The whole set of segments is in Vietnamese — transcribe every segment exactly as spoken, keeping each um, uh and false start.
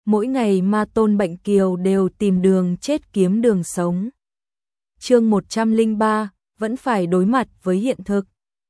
mỗi ngày ma tôn bệnh kiều đều tìm đường chết kiếm đường sống. Chương một trăm lẻ ba, vẫn phải đối mặt với hiện thực.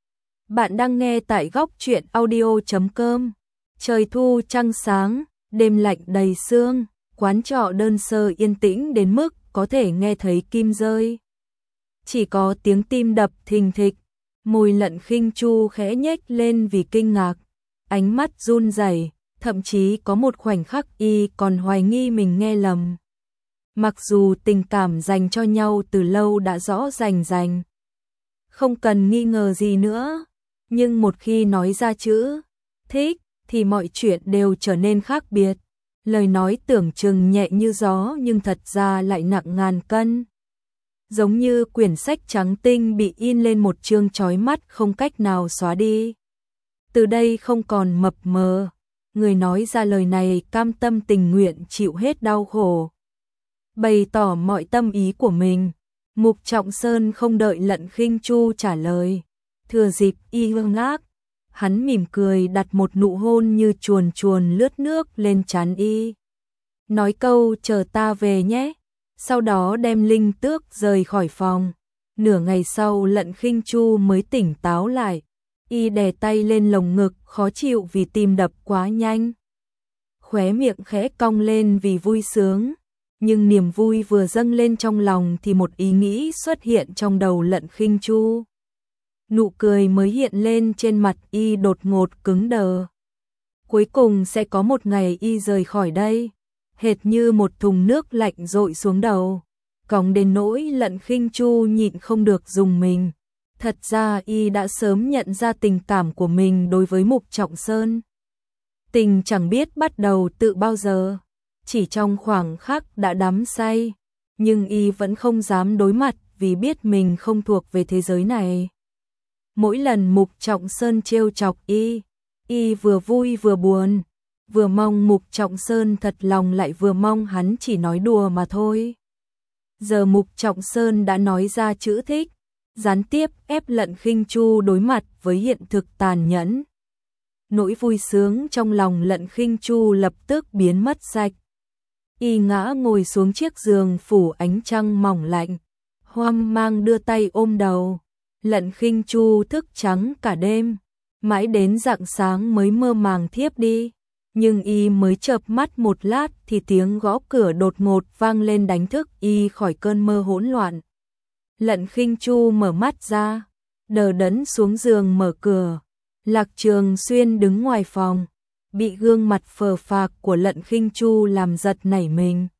Bạn đang nghe tại góc truyện audio chấm com. Trời thu trăng sáng, đêm lạnh đầy sương, quán trọ đơn sơ yên tĩnh đến mức có thể nghe thấy kim rơi. Chỉ có tiếng tim đập thình thịch, môi Lận Khinh Chu khẽ nhếch lên vì kinh ngạc, ánh mắt run rẩy, thậm chí có một khoảnh khắc y còn hoài nghi mình nghe lầm. Mặc dù tình cảm dành cho nhau từ lâu đã rõ rành rành, không cần nghi ngờ gì nữa, nhưng một khi nói ra chữ thích thì mọi chuyện đều trở nên khác biệt. Lời nói tưởng chừng nhẹ như gió nhưng thật ra lại nặng ngàn cân. Giống như quyển sách trắng tinh bị in lên một chương chói mắt không cách nào xóa đi. Từ đây không còn mập mờ, người nói ra lời này cam tâm tình nguyện chịu hết đau khổ, bày tỏ mọi tâm ý của mình. Mục Trọng Sơn không đợi Lận Khinh Chu trả lời, thừa dịp y ngơ ngác, hắn mỉm cười đặt một nụ hôn như chuồn chuồn lướt nước lên trán y. Nói câu chờ ta về nhé, sau đó đem Linh Tước rời khỏi phòng. Nửa ngày sau Lận Khinh Chu mới tỉnh táo lại, y đè tay lên lồng ngực khó chịu vì tim đập quá nhanh. Khóe miệng khẽ cong lên vì vui sướng, nhưng niềm vui vừa dâng lên trong lòng thì một ý nghĩ xuất hiện trong đầu Lận Khinh Chu. Nụ cười mới hiện lên trên mặt y đột ngột cứng đờ. Cuối cùng sẽ có một ngày y rời khỏi đây, hệt như một thùng nước lạnh dội xuống đầu, còng đến nỗi Lận Khinh Chu nhịn không được rùng mình. Thật ra y đã sớm nhận ra tình cảm của mình đối với Mục Trọng Sơn. Tình chẳng biết bắt đầu từ bao giờ, chỉ trong khoảng khắc đã đắm say, nhưng y vẫn không dám đối mặt vì biết mình không thuộc về thế giới này. Mỗi lần Mục Trọng Sơn trêu chọc y, y vừa vui vừa buồn, vừa mong Mục Trọng Sơn thật lòng lại vừa mong hắn chỉ nói đùa mà thôi. Giờ Mục Trọng Sơn đã nói ra chữ thích, gián tiếp ép Lận Khinh Chu đối mặt với hiện thực tàn nhẫn. Nỗi vui sướng trong lòng Lận Khinh Chu lập tức biến mất sạch. Y ngã ngồi xuống chiếc giường phủ ánh trăng mỏng lạnh, hoang mang đưa tay ôm đầu. Lận Khinh Chu thức trắng cả đêm, mãi đến rạng sáng mới mơ màng thiếp đi. Nhưng y mới chợp mắt một lát thì tiếng gõ cửa đột ngột vang lên đánh thức y khỏi cơn mơ hỗn loạn. Lận Khinh Chu mở mắt ra, đờ đẫn xuống giường mở cửa. Lạc Trường Xuyên đứng ngoài phòng, bị gương mặt phờ phạc của Lận Khinh Chu làm giật nảy mình.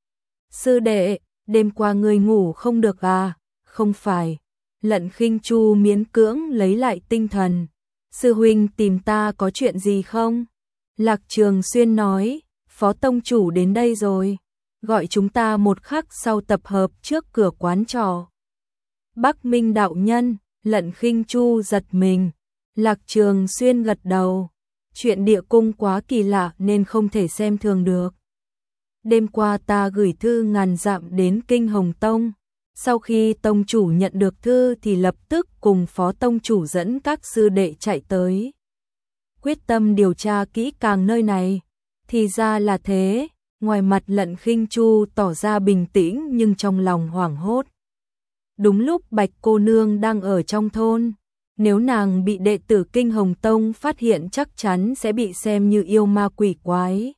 Sư đệ, đêm qua ngươi ngủ không được à? Không phải. Lận Khinh Chu miễn cưỡng lấy lại tinh thần. Sư huynh tìm ta có chuyện gì không? Lạc Trường Xuyên nói, Phó tông chủ đến đây rồi, gọi chúng ta một khắc sau tập hợp trước cửa quán trọ. Bắc Minh đạo nhân. Lận Khinh Chu giật mình. Lạc Trường Xuyên gật đầu, chuyện địa cung quá kỳ lạ nên không thể xem thường được. Đêm qua ta gửi thư ngàn dặm đến Kinh Hồng Tông, sau khi tông chủ nhận được thư thì lập tức cùng Phó tông chủ dẫn các sư đệ chạy tới, quyết tâm điều tra kỹ càng nơi này. Thì ra là thế. Ngoài mặt Lận Khinh Chu tỏ ra bình tĩnh nhưng trong lòng hoảng hốt. Đúng lúc Bạch cô nương đang ở trong thôn, nếu nàng bị đệ tử Kinh Hồng Tông phát hiện chắc chắn sẽ bị xem như yêu ma quỷ quái.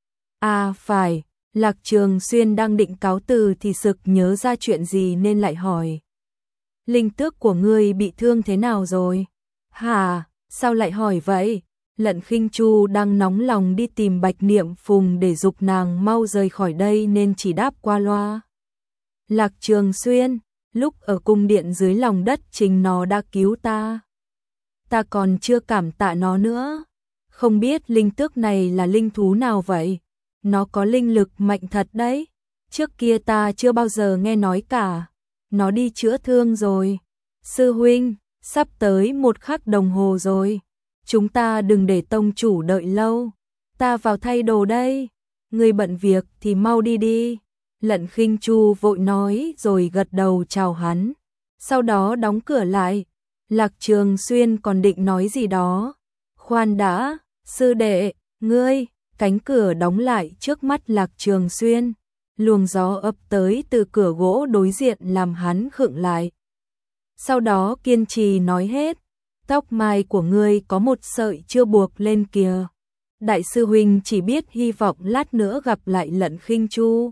À phải, Lạc Trường Xuyên đang định cáo từ thì sực nhớ ra chuyện gì nên lại hỏi. Linh tước của ngươi bị thương thế nào rồi? Hả, sao lại hỏi vậy? Lận Khinh Chu đang nóng lòng đi tìm Bạch Niệm Phùng để giục nàng mau rời khỏi đây nên chỉ đáp qua loa. Lạc Trường Xuyên, lúc ở cung điện dưới lòng đất chính nó đã cứu ta. Ta còn chưa cảm tạ nó nữa. Không biết linh tước này là linh thú nào vậy? Nó có linh lực mạnh thật đấy. Trước kia ta chưa bao giờ nghe nói cả. Nó đi chữa thương rồi. Sư huynh, sắp tới một khắc đồng hồ rồi. Chúng ta đừng để tông chủ đợi lâu. Ta vào thay đồ đây. Người bận việc thì mau đi đi. Lận Khinh Chu vội nói rồi gật đầu chào hắn. Sau đó đóng cửa lại. Lạc Trường Xuyên còn định nói gì đó. Khoan đã, sư đệ, ngươi, cánh cửa đóng lại trước mắt Lạc Trường Xuyên, luồng gió ập tới từ cửa gỗ đối diện làm hắn khựng lại. Sau đó kiên trì nói hết, tóc mai của ngươi có một sợi chưa buộc lên kìa. Đại sư huynh chỉ biết hy vọng lát nữa gặp lại Lận Khinh Chu.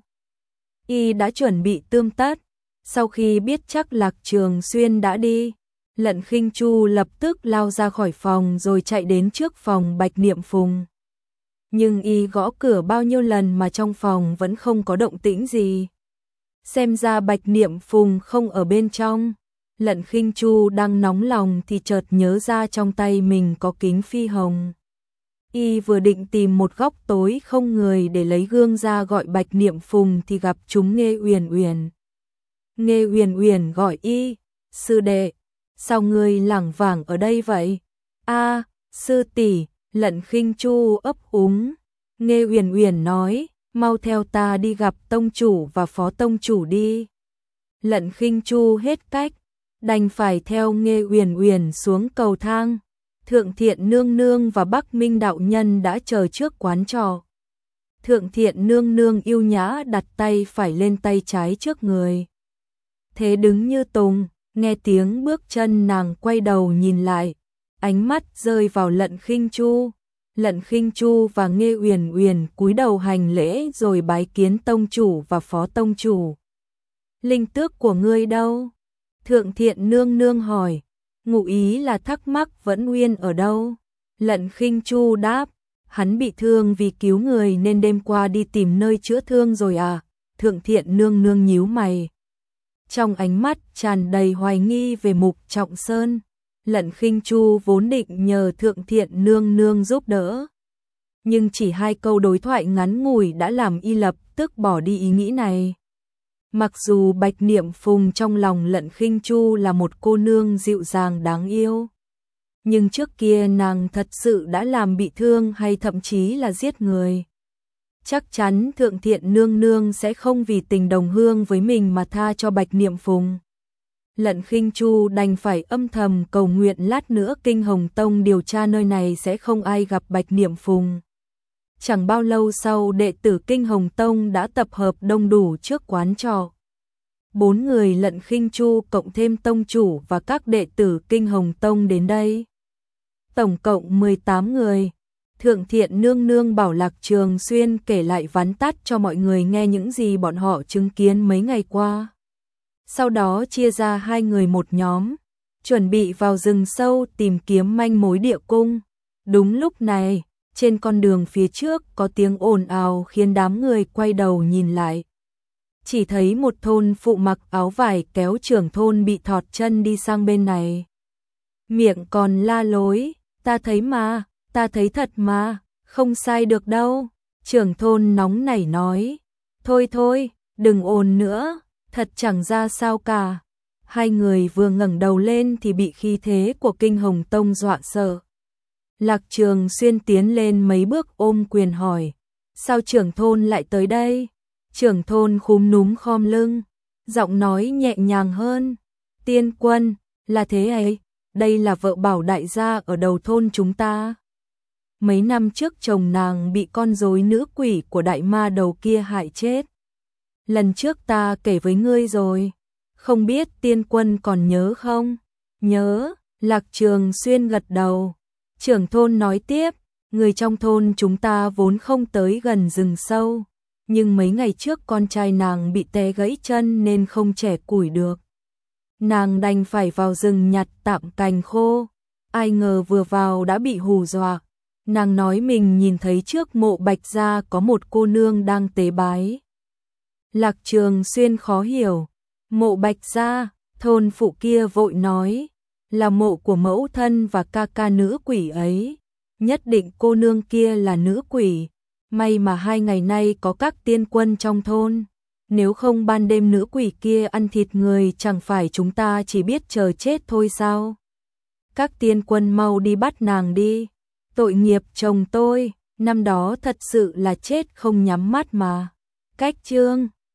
Y đã chuẩn bị tươm tất, sau khi biết chắc Lạc Trường Xuyên đã đi, Lận Khinh Chu lập tức lao ra khỏi phòng rồi chạy đến trước phòng Bạch Niệm Phùng. Nhưng y gõ cửa bao nhiêu lần mà trong phòng vẫn không có động tĩnh gì. Xem ra Bạch Niệm Phùng không ở bên trong. Lận Khinh Chu đang nóng lòng thì chợt nhớ ra trong tay mình có kính phi hồng. Y vừa định tìm một góc tối không người để lấy gương ra gọi Bạch Niệm Phùng thì gặp chúng Nghê Uyển Uyển. Nghê Uyển Uyển gọi y, sư đệ, sao ngươi lảng vảng ở đây vậy? A, sư tỷ. Lận Khinh Chu ấp úng. Nghê Uyển Uyển nói, mau theo ta đi gặp tông chủ và phó tông chủ đi. Lận Khinh Chu hết cách, đành phải theo Nghê Uyển Uyển xuống cầu thang. Thượng Thiện Nương Nương và Bắc Minh đạo nhân đã chờ trước quán trọ. Thượng Thiện Nương Nương yêu nhã đặt tay phải lên tay trái trước người. Thế đứng như tùng, nghe tiếng bước chân nàng quay đầu nhìn lại, ánh mắt rơi vào Lận Khinh Chu. Lận Khinh Chu và Nghê Uyển Uyển cúi đầu hành lễ rồi bái kiến tông chủ và phó tông chủ. Linh tước của ngươi đâu? Thượng Thiện Nương Nương hỏi. Ngụ ý là thắc mắc Vẫn Uyên ở đâu? Lận Khinh Chu đáp, hắn bị thương vì cứu người nên đêm qua đi tìm nơi chữa thương rồi à? Thượng Thiện Nương Nương nhíu mày, trong ánh mắt tràn đầy hoài nghi về Mục Trọng Sơn. Lận Khinh Chu vốn định nhờ Thượng Thiện Nương Nương giúp đỡ, nhưng chỉ hai câu đối thoại ngắn ngủi đã làm y lập tức bỏ đi ý nghĩ này. Mặc dù Bạch Niệm Phùng trong lòng Lận Khinh Chu là một cô nương dịu dàng đáng yêu, nhưng trước kia nàng thật sự đã làm bị thương hay thậm chí là giết người. Chắc chắn Thượng Thiện Nương Nương sẽ không vì tình đồng hương với mình mà tha cho Bạch Niệm Phùng. Lận Khinh Chu đành phải âm thầm cầu nguyện lát nữa Kinh Hồng Tông điều tra nơi này sẽ không ai gặp Bạch Niệm Phùng. Chẳng bao lâu sau, đệ tử Kinh Hồng Tông đã tập hợp đông đủ trước quán trọ. Bốn người Lận Khinh Chu cộng thêm tông chủ và các đệ tử Kinh Hồng Tông đến đây. Tổng cộng mười tám người. Thượng Thiện Nương Nương bảo Lạc Trường Xuyên kể lại vắn tắt cho mọi người nghe những gì bọn họ chứng kiến mấy ngày qua. Sau đó chia ra hai người một nhóm, chuẩn bị vào rừng sâu tìm kiếm manh mối địa cung. Đúng lúc này, trên con đường phía trước có tiếng ồn ào khiến đám người quay đầu nhìn lại. Chỉ thấy một thôn phụ mặc áo vải kéo trưởng thôn bị thọt chân đi sang bên này. Miệng còn la lối, ta thấy mà, ta thấy thật mà, không sai được đâu. Trưởng thôn nóng nảy nói, thôi thôi, đừng ồn nữa, thật chẳng ra sao cả. Hai người vừa ngẩng đầu lên thì bị khí thế của Kinh Hồng Tông dọa sợ. Lạc Trường Xuyên tiến lên mấy bước ôm quyền hỏi, sao trưởng thôn lại tới đây? Trưởng thôn khúm núm khom lưng, giọng nói nhẹ nhàng hơn, tiên quân, là thế ấy, đây là vợ Bảo đại gia ở đầu thôn chúng ta. Mấy năm trước chồng nàng bị con rối nữ quỷ của đại ma đầu kia hại chết. Lần trước ta kể với ngươi rồi, không biết tiên quân còn nhớ không? Nhớ. Lạc Trường Xuyên gật đầu. Trưởng thôn nói tiếp, người trong thôn chúng ta vốn không tới gần rừng sâu, nhưng mấy ngày trước con trai nàng bị té gãy chân nên không chẻ củi được. Nàng đành phải vào rừng nhặt tạm cành khô, ai ngờ vừa vào đã bị hù dọa. Nàng nói mình nhìn thấy trước mộ Bạch gia có một cô nương đang tế bái. Lạc Trường Xuyên khó hiểu, mộ Bạch gia, thôn phụ kia vội nói, là mộ của mẫu thân và ca ca nữ quỷ ấy, nhất định cô nương kia là nữ quỷ, may mà hai ngày nay có các tiên quân trong thôn, nếu không ban đêm nữ quỷ kia ăn thịt người chẳng phải chúng ta chỉ biết chờ chết thôi sao? Các tiên quân mau đi bắt nàng đi, tội nghiệp chồng tôi, năm đó thật sự là chết không nhắm mắt mà. Cách chương